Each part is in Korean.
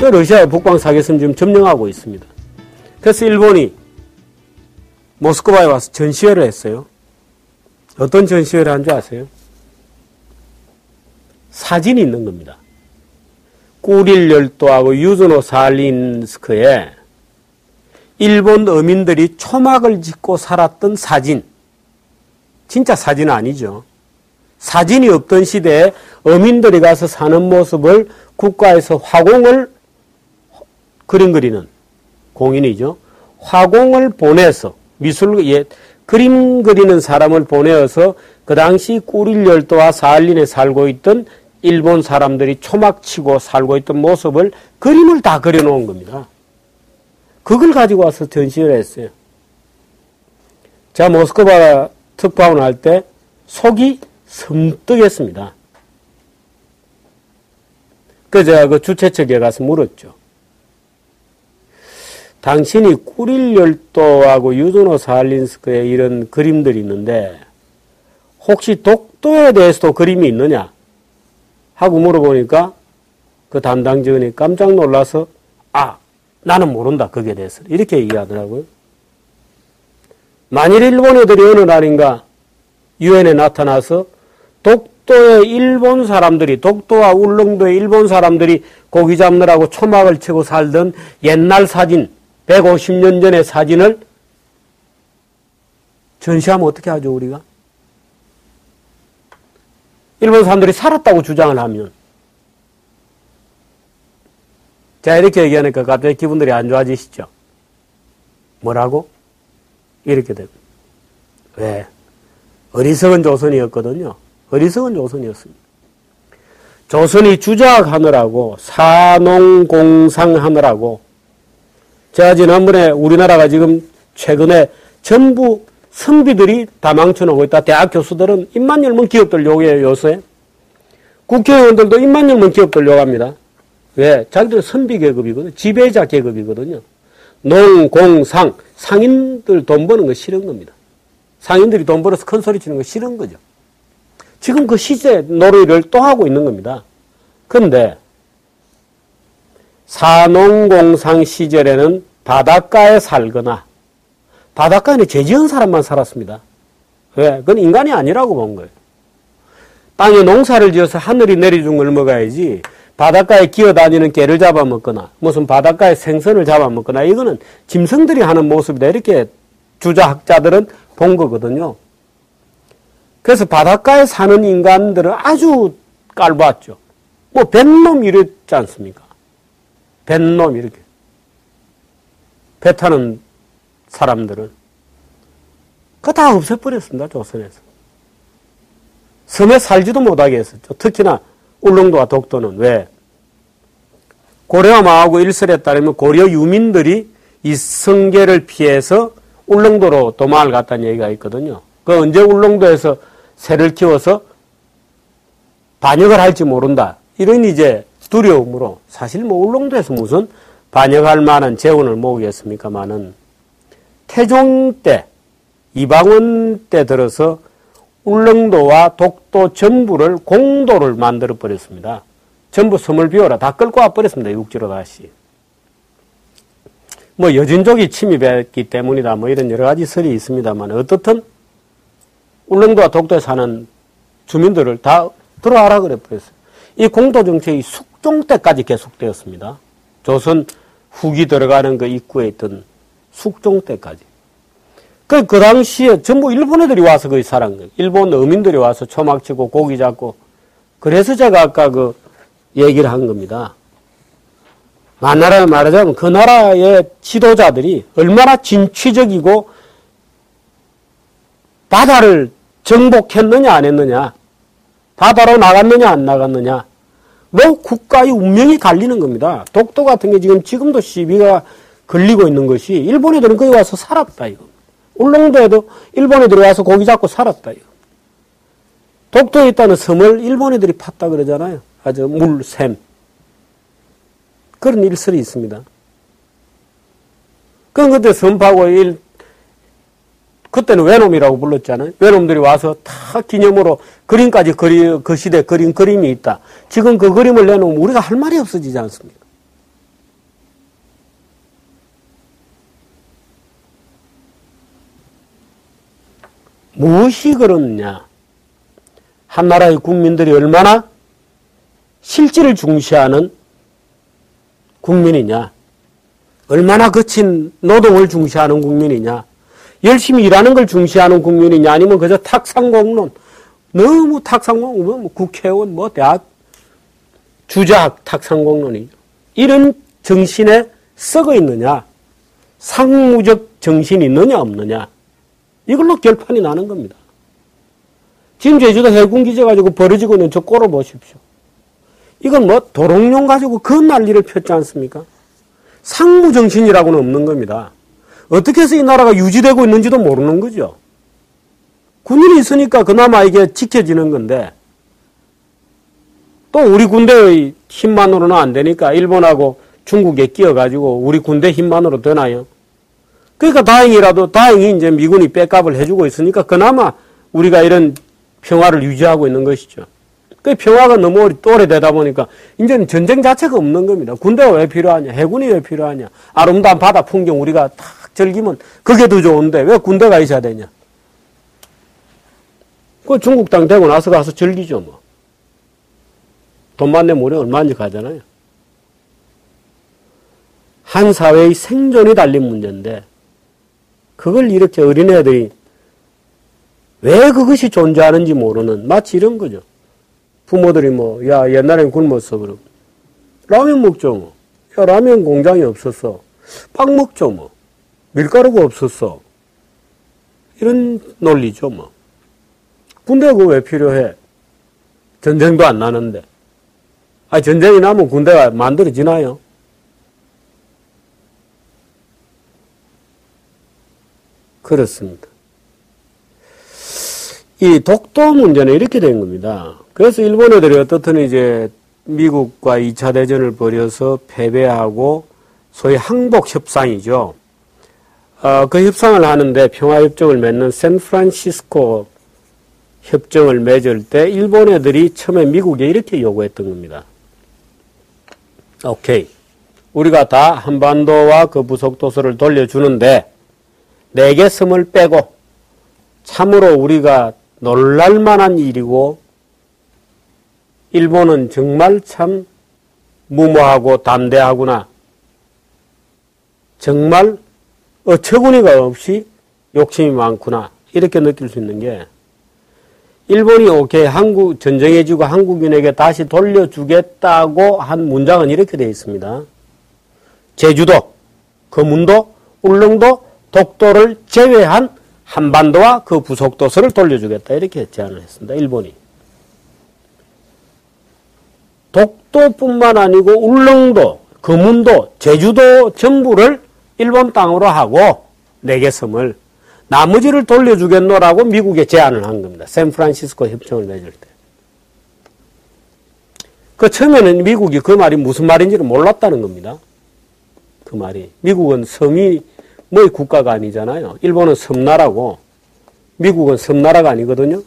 러시아의 북방 사계선 지금 점령하고 있습니다. 그래서 일본이 모스크바에 와서 전시회를 했어요. 어떤 전시회를 한 줄 아세요? 사진이 있는 겁니다. 꾸릴 열도하고 유즈노 살린스크에 일본 어민들이 초막을 짓고 살았던 사진. 진짜 사진은 아니죠. 사진이 없던 시대에 어민들이 가서 사는 모습을 국가에서 화공을 그림 그리는 공인이죠. 화공을 보내서 그림 그리는 사람을 보내어서 그 당시 꾸릴 열도와 살린에 살고 있던 일본 사람들이 초막치고 살고 있던 모습을 그림을 다 그려놓은 겁니다. 그걸 가지고 와서 전시를 했어요. 제가 모스크바 특파원 할 때 속이 섬뜩했습니다. 그래서 제가 그 주최 측에 가서 물었죠. 당신이 꾸릴 열도하고 유즈노 살린스크에 이런 그림들이 있는데 혹시 독도에 대해서도 그림이 있느냐? 하고 물어보니까 그 담당 직원이 깜짝 놀라서 나는 모른다 거기에 대해서 이렇게 얘기하더라고요. 만일 일본 애들이 어느 날인가 유엔에 나타나서 독도의 일본 사람들이 독도와 울릉도의 일본 사람들이 고기 잡느라고 초막을 치고 살던 옛날 사진 150년 전의 사진을 전시하면 어떻게 하죠 우리가? 일본 사람들이 살았다고 주장을 하면 자 이렇게 얘기하니까 갑자기 기분들이 안 좋아지시죠? 뭐라고? 이렇게 되고 왜? 어리석은 조선이었거든요. 어리석은 조선이었습니다. 조선이 주작하느라고 사농공상하느라고 제가 지난번에 우리나라가 지금 최근에 전부 선비들이 다 망쳐놓고 있다. 대학 교수들은 입만 열면 기업들 욕해요 요새. 국회의원들도 입만 열면 기업들 욕합니다. 왜? 자기들은 선비 계급이거든요. 지배자 계급이거든요. 농, 공, 상. 상인들 돈 버는 거 싫은 겁니다. 상인들이 돈 벌어서 큰 소리 치는 거 싫은 거죠. 지금 그 시세 놀이를 또 하고 있는 겁니다. 그런데 사농공상 시절에는 바닷가에 살거나 바닷가에는 죄 지은 사람만 살았습니다. 왜? 그건 인간이 아니라고 본 거예요. 땅에 농사를 지어서 하늘이 내려준 걸 먹어야지 바닷가에 기어다니는 개를 잡아먹거나 무슨 바닷가에 생선을 잡아먹거나 이거는 짐승들이 하는 모습이다. 이렇게 주자학자들은 본 거거든요. 그래서 바닷가에 사는 인간들은 아주 깔보았죠. 뭐 뱃놈 이랬지 않습니까? 뱃놈 이렇게. 배 타는 사람들은 그거 다 없애버렸습니다. 조선에서. 섬에 살지도 못하게 했었죠. 특히나 울릉도와 독도는 왜? 고려와 망하고 일설에 따르면 고려 유민들이 이 성계를 피해서 울릉도로 도망을 갔다는 얘기가 있거든요. 그 언제 울릉도에서 새를 키워서 반역을 할지 모른다. 이런 이제 두려움으로 사실 뭐 울릉도에서 무슨 반역할 만한 재원을 모으겠습니까마는 태종 때 이방원 때 들어서 울릉도와 독도 전부를 공도를 만들어 버렸습니다. 전부 섬을 비워라. 다 끌고 와 버렸습니다. 육지로 다시. 뭐 여진족이 침입했기 때문이다. 뭐 이런 여러 가지 설이 있습니다만 어떻든 울릉도와 독도에 사는 주민들을 다 들어와라 그래 버렸어요. 이 공도 정책이 숙종 때까지 계속되었습니다. 조선 후기 들어가는 그 입구에 있던 숙종 때까지. 그 당시에 전부 일본 애들이 와서 거기 살은 거예요. 일본 어민들이 와서 초막치고 고기 잡고. 그래서 제가 아까 그 얘기를 한 겁니다. 만나라 말하자면 그 나라의 지도자들이 얼마나 진취적이고 바다를 정복했느냐 안 했느냐, 바다로 나갔느냐 안 나갔느냐, 뭐 국가의 운명이 갈리는 겁니다. 독도 같은 게 지금도 시비가 걸리고 있는 것이 일본 애들은 거기 와서 살았다 이거. 울릉도에도 일본 애들이 와서 고기 잡고 살았다 이거. 독도에 있다는 섬을 일본 애들이 팠다 그러잖아요. 아주 물샘. 그런 일설이 있습니다. 그때 섬 파고 그때는 외놈이라고 불렀잖아요. 외놈들이 와서 다 기념으로 그림까지 그 시대 그림이 있다. 지금 그 그림을 내놓으면 우리가 할 말이 없어지지 않습니까? 무엇이 그렇느냐? 한 나라의 국민들이 얼마나 실질을 중시하는 국민이냐? 얼마나 거친 노동을 중시하는 국민이냐? 열심히 일하는 걸 중시하는 국민이냐? 아니면 그저 탁상공론, 너무 탁상공론, 국회의원, 대학, 주작 탁상공론이죠. 이런 정신에 썩어 있느냐? 상무적 정신이 있느냐 없느냐? 이걸로 결판이 나는 겁니다. 지금 제주도 해군기지 가지고 벌어지고 있는 저 꼴을 보십시오. 이건 도롱뇽 가지고 그 난리를 폈지 않습니까? 상무정신이라고는 없는 겁니다. 어떻게 해서 이 나라가 유지되고 있는지도 모르는 거죠. 군인이 있으니까 그나마 이게 지켜지는 건데, 또 우리 군대의 힘만으로는 안 되니까 일본하고 중국에 끼어가지고 우리 군대 힘만으로 되나요? 그러니까 다행히 이제 미군이 백업을 해주고 있으니까 그나마 우리가 이런 평화를 유지하고 있는 것이죠. 그 평화가 너무 오래되다 보니까 이제는 전쟁 자체가 없는 겁니다. 군대가 왜 필요하냐? 해군이 왜 필요하냐? 아름다운 바다 풍경 우리가 탁 즐기면 그게 더 좋은데 왜 군대가 있어야 되냐? 그 중국 땅 되고 나서 가서 즐기죠, 뭐. 돈만 내면 우리 얼마든지 가잖아요. 한 사회의 생존이 달린 문제인데 그걸 이렇게 어린애들이 왜 그것이 존재하는지 모르는 마치 이런 거죠. 부모들이 옛날엔 굶었어, 그럼. 라면 먹죠, 뭐. 야, 라면 공장이 없었어. 빵 먹죠, 뭐. 밀가루가 없었어. 이런 논리죠, 뭐. 군대가 왜 필요해? 전쟁도 안 나는데. 전쟁이 나면 군대가 만들어지나요? 그렇습니다. 이 독도 문제는 이렇게 된 겁니다. 그래서 일본 애들이 어떻든 이제 미국과 2차 대전을 벌여서 패배하고 소위 항복협상이죠. 그 협상을 하는데 평화협정을 맺는 샌프란시스코 협정을 맺을 때 일본 애들이 처음에 미국에 이렇게 요구했던 겁니다. 오케이. 우리가 다 한반도와 그 부속도서를 돌려주는데 4개 섬을 빼고 참으로 우리가 놀랄만한 일이고 일본은 정말 참 무모하고 담대하구나. 정말 어처구니가 없이 욕심이 많구나. 이렇게 느낄 수 있는 게 일본이 오케이 전쟁해지고 한국인에게 다시 돌려주겠다고 한 문장은 이렇게 되어 있습니다. 제주도, 거문도, 울릉도, 독도를 제외한 한반도와 그 부속도서를 돌려주겠다. 이렇게 제안을 했습니다. 일본이. 독도뿐만 아니고 울릉도, 거문도, 제주도 전부를 일본 땅으로 하고 4개 섬을 나머지를 돌려주겠노라고 미국에 제안을 한 겁니다. 샌프란시스코 협정을 맺을 때. 처음에는 미국이 그 말이 무슨 말인지를 몰랐다는 겁니다. 그 말이. 미국은 섬이 국가가 아니잖아요. 일본은 섬나라고 미국은 섬나라가 아니거든요.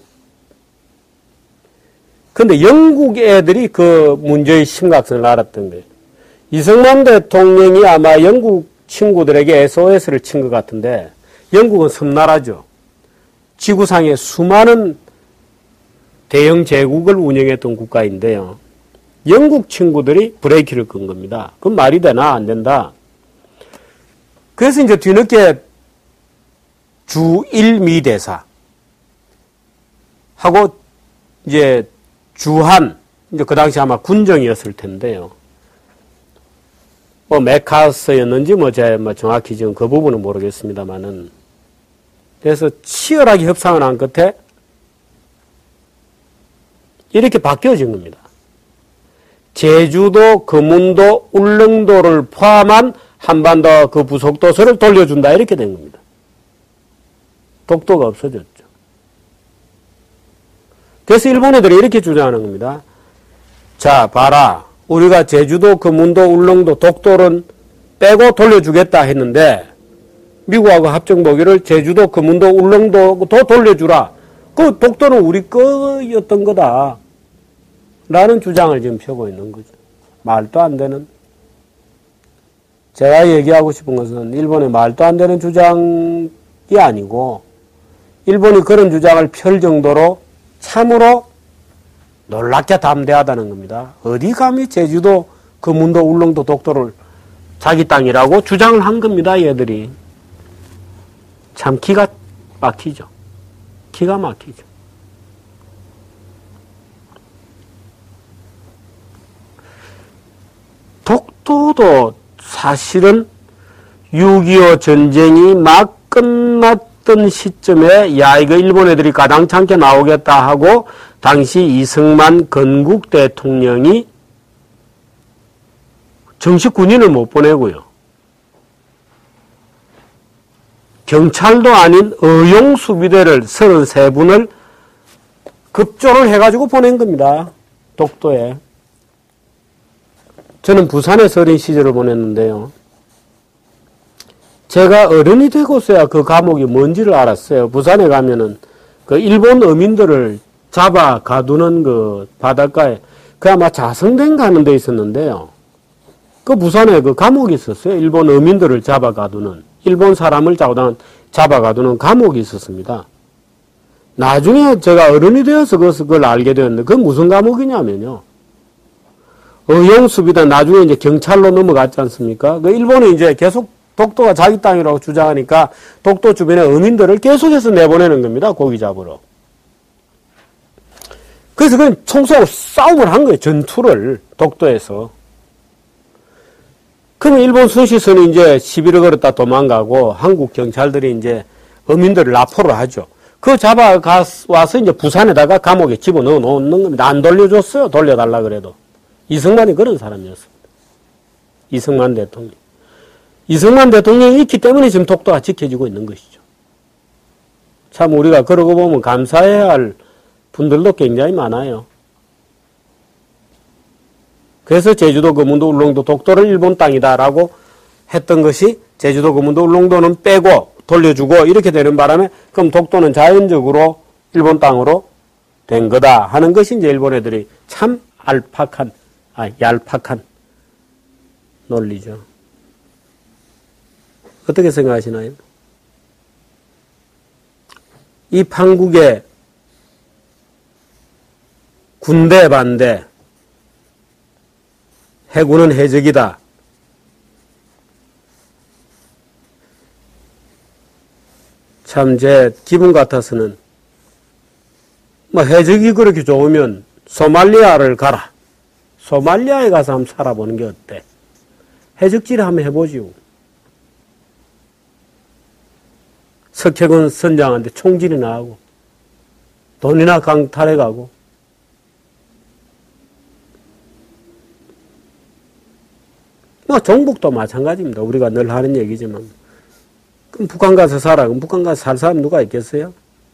근데 영국 애들이 그 문제의 심각성을 알았던 거예요. 이승만 대통령이 아마 영국 친구들에게 SOS를 친 것 같은데 영국은 섬나라죠. 지구상에 수많은 대형 제국을 운영했던 국가인데요. 영국 친구들이 브레이크를 건 겁니다. 그건 말이 되나 안 된다. 그래서 이제 뒤늦게 주일미 대사 하고 이제 주한 이제 그 당시 아마 군정이었을 텐데요. 메카스였는지 제가 정확히 지금 그 부분은 모르겠습니다만은 그래서 치열하게 협상을 한 끝에 이렇게 바뀌어진 겁니다. 제주도, 거문도, 울릉도를 포함한 한반도 그 부속도서를 돌려준다 이렇게 된 겁니다. 독도가 없어졌죠. 그래서 일본 애들이 이렇게 주장하는 겁니다. 자, 봐라. 우리가 제주도, 거문도, 울릉도, 독도를 빼고 돌려주겠다 했는데 미국하고 합정 보기를 제주도, 거문도, 울릉도도 돌려주라. 그 독도는 우리 거였던 거다. 라는 주장을 지금 펴고 있는 거죠. 말도 안 되는. 제가 얘기하고 싶은 것은 일본의 말도 안 되는 주장이 아니고 일본이 그런 주장을 펼 정도로 참으로 놀랍게 담대하다는 겁니다. 어디 감히 제주도, 금운도, 울릉도, 독도를 자기 땅이라고 주장을 한 겁니다. 얘들이. 참 기가 막히죠. 기가 막히죠. 독도도 사실은 6.25 전쟁이 막 끝났던 시점에 야 이거 일본 애들이 가당찮게 나오겠다 하고 당시 이승만 건국 대통령이 정식 군인을 못 보내고요. 경찰도 아닌 의용수비대를 33분을 급조를 해가지고 보낸 겁니다. 독도에. 저는 부산에서 어린 시절을 보냈는데요. 제가 어른이 되고서야 그 감옥이 뭔지를 알았어요. 부산에 가면은 그 일본 어민들을 잡아 가두는 그 바닷가에 그 아마 자성대인가 하는 데 있었는데요. 그 부산에 그 감옥이 있었어요. 일본 어민들을 잡아 가두는, 일본 사람을 잡아 가두는 감옥이 있었습니다. 나중에 제가 어른이 되어서 그걸 알게 되었는데 그건 무슨 감옥이냐면요. 의용수비대 나중에 이제 경찰로 넘어갔지 않습니까? 그 일본이 이제 계속 독도가 자기 땅이라고 주장하니까 독도 주변의 어민들을 계속해서 내보내는 겁니다. 고기 잡으러. 그래서 그건 총쏘고 싸움을 한 거예요. 전투를 독도에서. 그러면 일본 순시선이 이제 시비를 걸었다 도망가고 한국 경찰들이 이제 어민들을 납포를 하죠. 그거 잡아와서 이제 부산에다가 감옥에 집어넣어 놓는 겁니다. 안 돌려줬어요. 돌려달라 그래도. 이승만이 그런 사람이었습니다. 이승만 대통령. 이승만 대통령이 있기 때문에 지금 독도가 지켜지고 있는 것이죠. 참 우리가 그러고 보면 감사해야 할 분들도 굉장히 많아요. 그래서 제주도, 금운도, 울릉도, 독도를 일본 땅이다라고 했던 것이 제주도, 금운도, 울릉도는 빼고 돌려주고 이렇게 되는 바람에 그럼 독도는 자연적으로 일본 땅으로 된 거다 하는 것이 이제 일본 애들이 참 얄팍한 논리죠. 어떻게 생각하시나요? 이 판국의 군대 반대, 해군은 해적이다. 참 제 기분 같아서는 뭐 해적이 그렇게 좋으면 소말리아를 가라. 소말리아에 가서 한번 살아보는 게 어때? 해적질 한번 해보지요. 석혜군 선장한테 총질이나 하고 돈이나 강탈해 가고 뭐 종북도 마찬가지입니다. 우리가 늘 하는 얘기지만 그럼 북한 가서 살아. 그럼 북한 가서 살 사람 누가 있겠어요?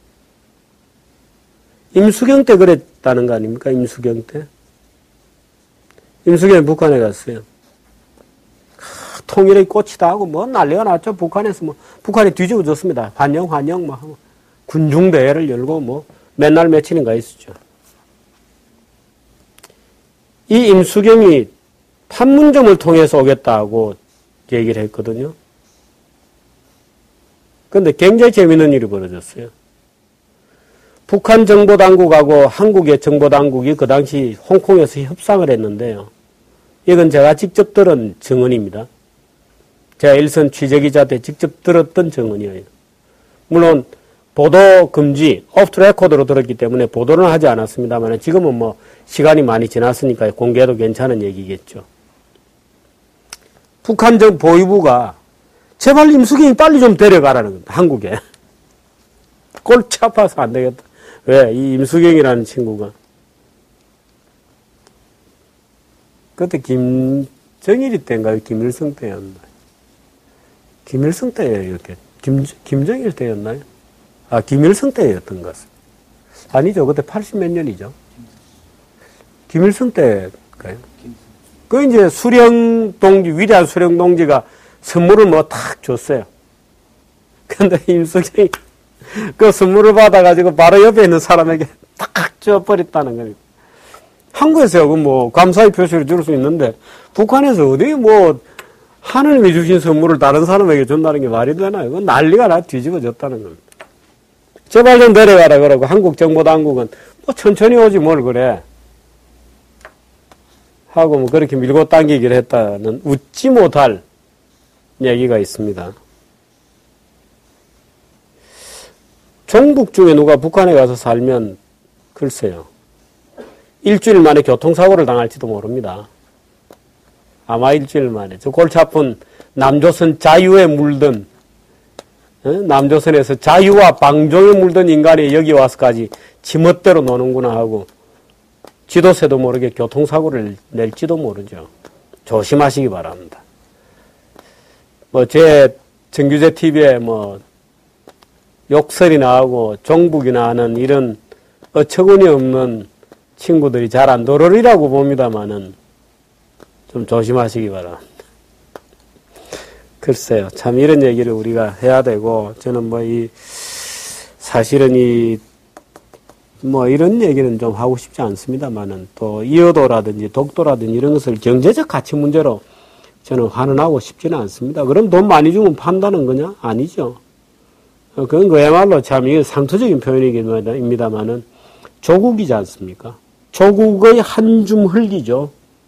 임수경 때 그랬다는 거 아닙니까? 임수경 때. 임수경이 북한에 갔어요. 통일의 꽃이다 하고 뭐 난리가 났죠. 북한에서 뭐 북한이 뒤집어졌습니다. 환영 뭐 하고 군중대회를 열고 뭐 맨날 며칠인가 있었죠. 이 임수경이 판문점을 통해서 오겠다고 얘기를 했거든요. 그런데 굉장히 재미있는 일이 벌어졌어요. 북한 정보당국하고 한국의 정보당국이 그 당시 홍콩에서 협상을 했는데요. 이건 제가 직접 들은 증언입니다. 제가 일선 취재기자 때 직접 들었던 증언이에요. 물론 보도 금지, 오프 더 레코드로 들었기 때문에 보도는 하지 않았습니다만 지금은 뭐 시간이 많이 지났으니까 공개해도 괜찮은 얘기겠죠. 북한 보위부가 제발 임수경이 빨리 좀 데려가라는 겁니다. 한국에. 골치 아파서 안 되겠다. 왜? 이 임수경이라는 친구가. 그때 김정일이 때인가요? 김일성 때였나요? 김일성 때예요. 이렇게. 김정일 때였나요? 아, 김일성 때였던 것 같습니다. 아니죠. 그때 80 몇 년이죠. 김일성 때일까요? 그 이제 위대한 수령 동지가 선물을 뭐 탁 줬어요. 근데 임수경이 그 선물을 받아가지고 바로 옆에 있는 사람에게 탁 줘버렸다는 겁니다. 한국에서 뭐 감사의 표시를 줄 수 있는데 북한에서 어디 뭐 하느님이 주신 선물을 다른 사람에게 준다는 게 말이 되나요? 그건 난리가 나 뒤집어졌다는 겁니다. 제발 좀 내려가라 그러고 한국 정보 당국은 뭐 천천히 오지 뭘 그래 하고 뭐 그렇게 밀고 당기기를 했다는 웃지 못할 얘기가 있습니다. 종북 중에 누가 북한에 가서 살면 글쎄요. 일주일 만에 교통사고를 당할지도 모릅니다. 아마 일주일 만에. 저 골치 아픈 남조선 자유에 물든 남조선에서 자유와 방종에 물든 인간이 여기 와서까지 지멋대로 노는구나 하고 지도새도 모르게 교통사고를 낼지도 모르죠. 조심하시기 바랍니다. 뭐 제 정규제 TV에 뭐 욕설이 나오고 종북이나 하는 이런 어처구니 없는 친구들이 잘 안 들어오리라고 봅니다만은 좀 조심하시기 바랍니다. 글쎄요, 참 이런 얘기를 우리가 해야 되고 저는 뭐 사실은 뭐 이런 얘기는 좀 하고 싶지 않습니다만은 또 이어도라든지 독도라든지 이런 것을 경제적 가치 문제로 저는 환원하고 싶지는 않습니다. 그럼 돈 많이 주면 판다는 거냐? 아니죠. 그건 그야말로 참 이게 상투적인 표현입니다만은 조국이지 않습니까? 조국의 한 줌 흙이죠.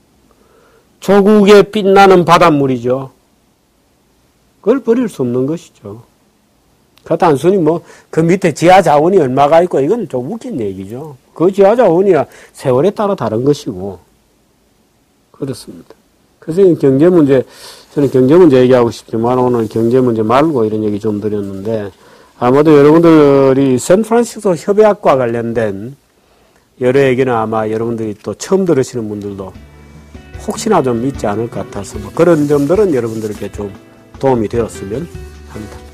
조국의 빛나는 바닷물이죠. 그걸 버릴 수 없는 것이죠. 그 단순히 뭐 그 밑에 지하 자원이 얼마가 있고 이건 좀 웃긴 얘기죠. 그 지하 자원이야 세월에 따라 다른 것이고 그렇습니다. 그래서 경제 문제 저는 경제 문제 얘기하고 싶지만 오늘 경제 문제 말고 이런 얘기 좀 드렸는데 아마도 여러분들이 샌프란시스코 협약과 관련된 여러 얘기는 아마 여러분들이 또 처음 들으시는 분들도 혹시나 좀 있지 않을 것 같아서 뭐 그런 점들은 여러분들께 좀 도움이 되었으면 합니다.